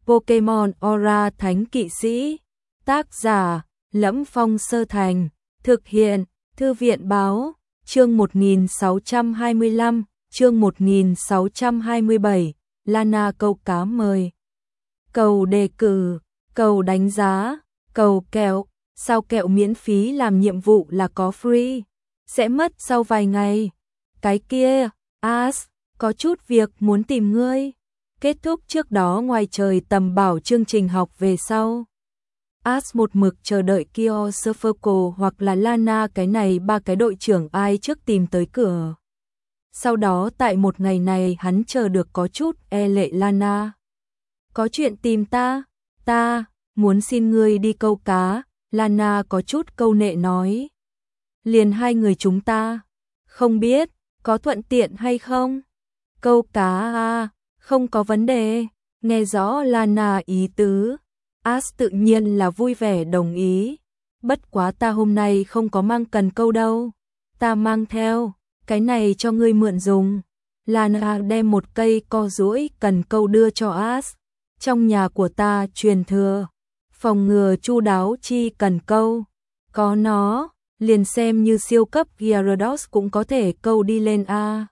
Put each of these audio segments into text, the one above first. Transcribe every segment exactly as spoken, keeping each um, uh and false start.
Pokemon Aura Thánh Kỵ Sĩ. Tác giả: Lẫm Phong Sơ Thành. Thực hiện: Thư viện báo. Chương một nghìn sáu trăm hai mươi lăm, chương một nghìn sáu trăm hai mươi bảy, Lana câu cá mời. Cầu đề cử, cầu đánh giá, cầu kẹo, sao kẹo miễn phí làm nhiệm vụ là có free, sẽ mất sau vài ngày. Cái kia, As, có chút việc muốn tìm ngươi. Kết thúc trước đó ngoài trời tầm bảo chương trình học về sau. As một mực chờ đợi Kyo Surferco hoặc là Lana, cái này ba cái đội trưởng ai trước tìm tới cửa. Sau đó tại một ngày này hắn chờ được có chút e lệ Lana. Có chuyện tìm ta, ta muốn xin ngươi đi câu cá, Lana có chút câu nệ nói. Liền hai người chúng ta, không biết có thuận tiện hay không? Câu cá à, không có vấn đề, nghe rõ Lana ý tứ. As tự nhiên là vui vẻ đồng ý. Bất quá ta hôm nay không có mang cần câu đâu. Ta mang theo, cái này cho ngươi mượn dùng. Lana đem một cây co duỗi cần câu đưa cho As. Trong nhà của ta truyền thừa, phòng ngừa chu đáo chi cần câu. Có nó, liền xem như siêu cấp Gyarados cũng có thể câu đi lên a.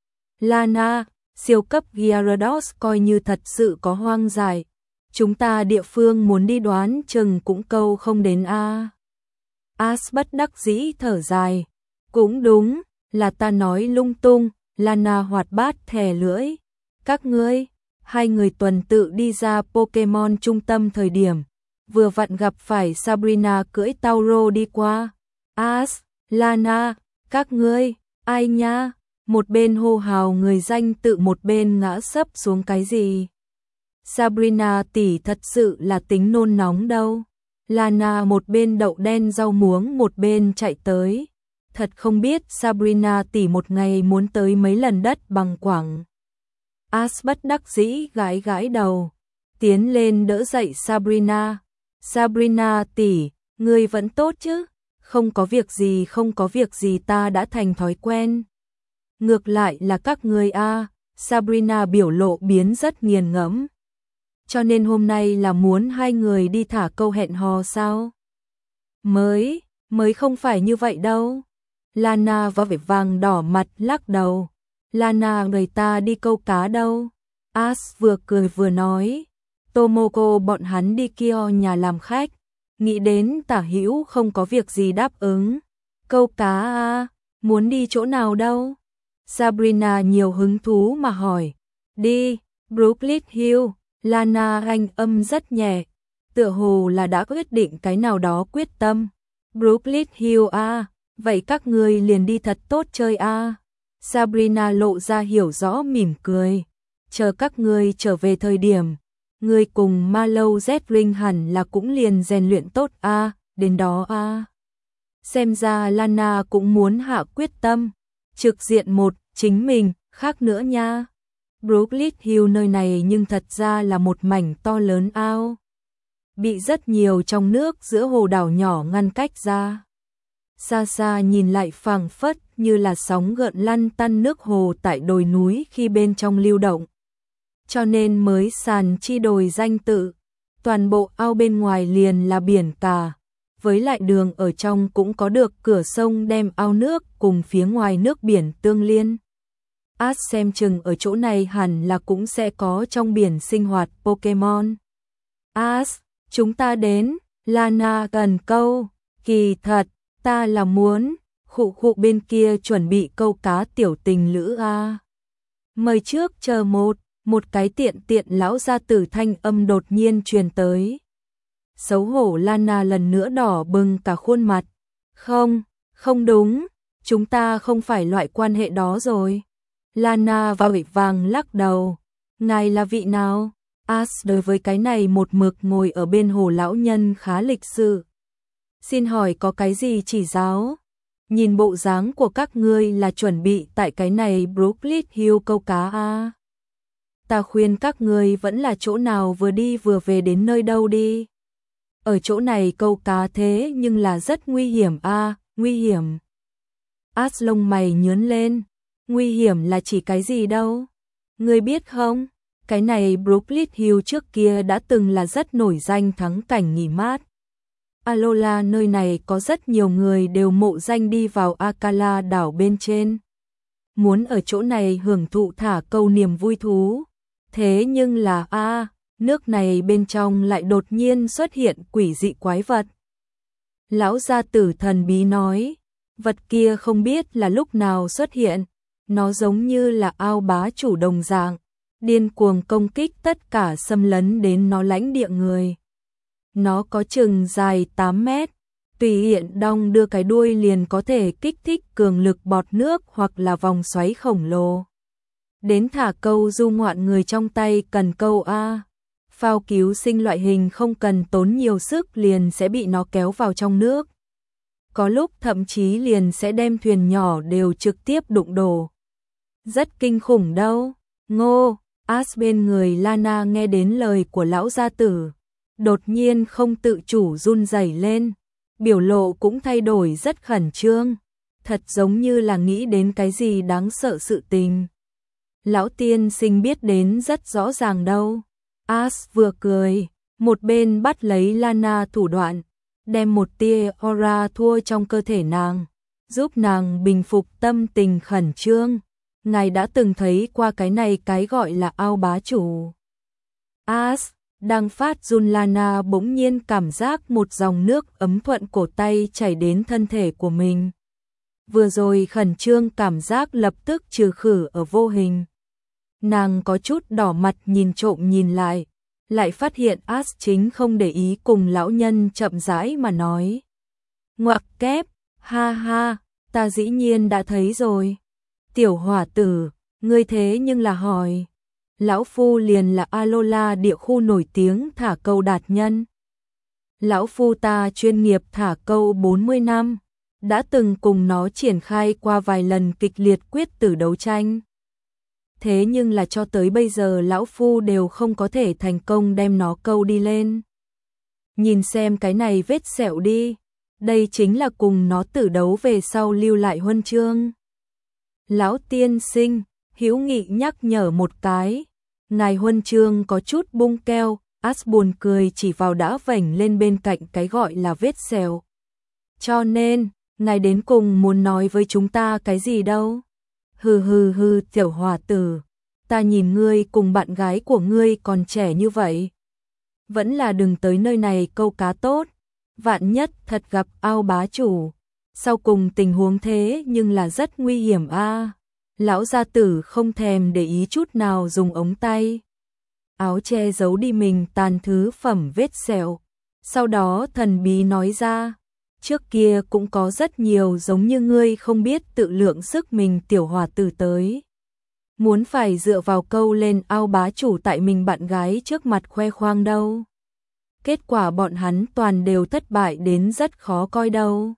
Lana, siêu cấp Gyarados coi như thật sự có hoang dại. Chúng ta địa phương muốn đi đoán chừng cũng câu không đến a. As bất đắc dĩ thở dài. Cũng đúng, là ta nói lung tung, Lana hoạt bát thè lưỡi. Các ngươi, hai người tuần tự đi ra Pokemon trung tâm thời điểm, vừa vặn gặp phải Sabrina cưỡi Tauro đi qua. As, Lana, các ngươi, ai nha? Một bên hô hào người danh tự, một bên ngã sấp xuống cái gì? Sabrina tỷ thật sự là tính nôn nóng đâu. Lana một bên đậu đen rau muống một bên chạy tới. Thật không biết Sabrina tỷ một ngày muốn tới mấy lần đất bằng quảng. As bất đắc dĩ gãi gãi đầu, tiến lên đỡ dậy Sabrina. Sabrina tỷ, ngươi vẫn tốt chứ? Không có việc gì, không có việc gì, ta đã thành thói quen. Ngược lại là các ngươi a. Sabrina biểu lộ biến rất nghiền ngẫm. Cho nên hôm nay là muốn hai người đi thả câu hẹn hò sao? Mới, mới không phải như vậy đâu. Lana và vẻ vàng đỏ mặt lắc đầu. Lana, người ta đi câu cá đâu? As vừa cười vừa nói. Tomoko bọn hắn đi Kyo nhà làm khách. Nghĩ đến Tả Hữu không có việc gì đáp ứng. Câu cá à, muốn đi chỗ nào đâu? Sabrina nhiều hứng thú mà hỏi. Đi, Brooklyn Hill. Lana anh âm rất nhẹ, tựa hồ là đã quyết định cái nào đó quyết tâm. Brooklyn Hill à, vậy các ngươi liền đi thật tốt chơi à. Sabrina lộ ra hiểu rõ mỉm cười. Chờ các ngươi trở về thời điểm, ngươi cùng Malo Z-Ring hẳn là cũng liền rèn luyện tốt à, đến đó à. Xem ra Lana cũng muốn hạ quyết tâm. Trực diện một, chính mình, khác nữa nha. Brooklyn Hill nơi này nhưng thật ra là một mảnh to lớn ao. Bị rất nhiều trong nước giữa hồ đảo nhỏ ngăn cách ra. Xa xa nhìn lại phảng phất như là sóng gợn lăn tăn nước hồ tại đồi núi khi bên trong lưu động. Cho nên mới sàn chi đồi danh tự. Toàn bộ ao bên ngoài liền là biển cả. Với lại đường ở trong cũng có được cửa sông đem ao nước cùng phía ngoài nước biển tương liên. As xem chừng ở chỗ này hẳn là cũng sẽ có trong biển sinh hoạt Pokemon. As, chúng ta đến. Lana gần câu. Kỳ thật, ta là muốn. Khụ khụ bên kia chuẩn bị câu cá tiểu tình lữ a. Mời trước chờ một. Một cái tiện tiện lão gia tử thanh âm đột nhiên truyền tới. Xấu hổ Lana lần nữa đỏ bừng cả khuôn mặt. Không, không đúng. Chúng ta không phải loại quan hệ đó rồi. Lana và vội vàng lắc đầu. Ngài là vị nào? As đối với cái này một mực ngồi ở bên hồ lão nhân khá lịch sự. Xin hỏi có cái gì chỉ giáo? Nhìn bộ dáng của các ngươi là chuẩn bị tại cái này Brooklyn Hill câu cá à? Ta khuyên các ngươi vẫn là chỗ nào vừa đi vừa về đến nơi đâu đi. Ở chỗ này câu cá thế nhưng là rất nguy hiểm à, nguy hiểm. As lông mày nhướng lên. Nguy hiểm là chỉ cái gì đâu? Ngươi biết không? Cái này Brooklyn Hill trước kia đã từng là rất nổi danh thắng cảnh nghỉ mát. Alola nơi này có rất nhiều người đều mộ danh đi vào Akala đảo bên trên. Muốn ở chỗ này hưởng thụ thả câu niềm vui thú. Thế nhưng là a à, nước này bên trong lại đột nhiên xuất hiện quỷ dị quái vật. Lão gia tử thần bí nói, vật kia không biết là lúc nào xuất hiện, nó giống như là ao bá chủ đồng dạng, điên cuồng công kích tất cả xâm lấn đến nó lãnh địa người. Nó có chừng dài tám mét, tùy hiện đong đưa cái đuôi liền có thể kích thích cường lực bọt nước hoặc là vòng xoáy khổng lồ. Đến thả câu du ngoạn người trong tay cần câu A. Phao cứu sinh loại hình không cần tốn nhiều sức liền sẽ bị nó kéo vào trong nước. Có lúc thậm chí liền sẽ đem thuyền nhỏ đều trực tiếp đụng đổ. Rất kinh khủng đâu. Ngô, As bên người Lana nghe đến lời của lão gia tử. Đột nhiên không tự chủ run rẩy lên. Biểu lộ cũng thay đổi rất khẩn trương. Thật giống như là nghĩ đến cái gì đáng sợ sự tình. Lão tiên sinh biết đến rất rõ ràng đâu. As vừa cười, một bên bắt lấy Lana thủ đoạn, đem một tia aura thua trong cơ thể nàng, giúp nàng bình phục tâm tình khẩn trương. Ngài đã từng thấy qua cái này cái gọi là ao bá chủ. As, đang phát run Lana bỗng nhiên cảm giác một dòng nước ấm thuận cổ tay chảy đến thân thể của mình. Vừa rồi khẩn trương cảm giác lập tức trừ khử ở vô hình. Nàng có chút đỏ mặt nhìn trộm nhìn lại, lại phát hiện As chính không để ý cùng lão nhân chậm rãi mà nói. Ngoặc kép, ha ha, ta dĩ nhiên đã thấy rồi. Tiểu hỏa tử, ngươi thế nhưng là hỏi. Lão phu liền là Alola địa khu nổi tiếng thả câu đạt nhân. Lão phu ta chuyên nghiệp thả câu bốn mươi năm, đã từng cùng nó triển khai qua vài lần kịch liệt quyết tử đấu tranh. Thế nhưng là cho tới bây giờ lão phu đều không có thể thành công đem nó câu đi lên. Nhìn xem cái này vết sẹo đi, đây chính là cùng nó tử đấu về sau lưu lại huân chương. Lão tiên sinh, hữu nghị nhắc nhở một cái, ngài huân chương có chút bung keo. As buồn cười chỉ vào đã vảnh lên bên cạnh cái gọi là vết sẹo. Cho nên, ngài đến cùng muốn nói với chúng ta cái gì đâu? Hừ hừ hừ tiểu hòa tử, ta nhìn ngươi cùng bạn gái của ngươi còn trẻ như vậy. Vẫn là đừng tới nơi này câu cá tốt, vạn nhất thật gặp ao bá chủ. Sau cùng tình huống thế nhưng là rất nguy hiểm a. À. Lão gia tử không thèm để ý chút nào dùng ống tay áo che giấu đi mình tàn thứ phẩm vết sẹo. Sau đó thần bí nói ra, trước kia cũng có rất nhiều giống như ngươi không biết tự lượng sức mình tiểu hòa tử tới. Muốn phải dựa vào câu lên ao bá chủ tại mình bạn gái trước mặt khoe khoang đâu. Kết quả bọn hắn toàn đều thất bại đến rất khó coi đâu.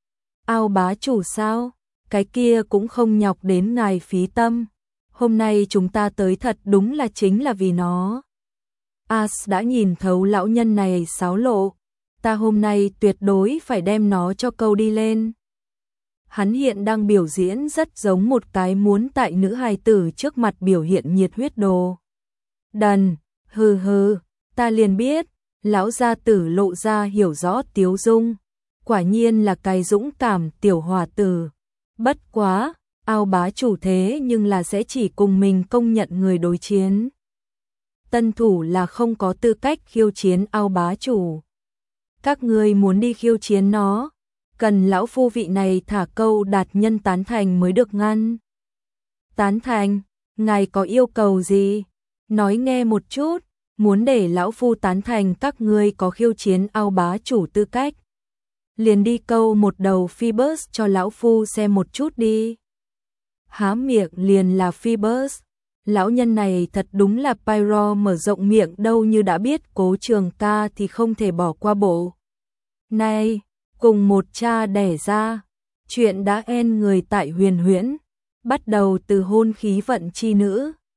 Ao bá chủ sao? Cái kia cũng không nhọc đến ngài phí tâm. Hôm nay chúng ta tới thật đúng là chính là vì nó. As đã nhìn thấu lão nhân này xáo lộ. Ta hôm nay tuyệt đối phải đem nó cho câu đi lên. Hắn hiện đang biểu diễn rất giống một cái muốn tại nữ hài tử trước mặt biểu hiện nhiệt huyết đồ. Đần, hừ hừ, ta liền biết, lão gia tử lộ ra hiểu rõ tiếu dung. Quả nhiên là cái dũng cảm tiểu hòa tử. Bất quá, ao bá chủ thế nhưng là sẽ chỉ cùng mình công nhận người đối chiến. Tân thủ là không có tư cách khiêu chiến ao bá chủ. Các ngươi muốn đi khiêu chiến nó, cần lão phu vị này thả câu đạt nhân tán thành mới được ngăn. Tán thành, ngài có yêu cầu gì? Nói nghe một chút, muốn để lão phu tán thành các ngươi có khiêu chiến ao bá chủ tư cách. Liền đi câu một đầu Phoebus cho lão phu xem một chút đi. Há miệng liền là Phoebus. Lão nhân này thật đúng là Pyro mở rộng miệng đâu, như đã biết Cố Trường Ca thì không thể bỏ qua bộ. Này, cùng một cha đẻ ra, chuyện đã en người tại huyền huyễn, bắt đầu từ hôn khí vận chi nữ,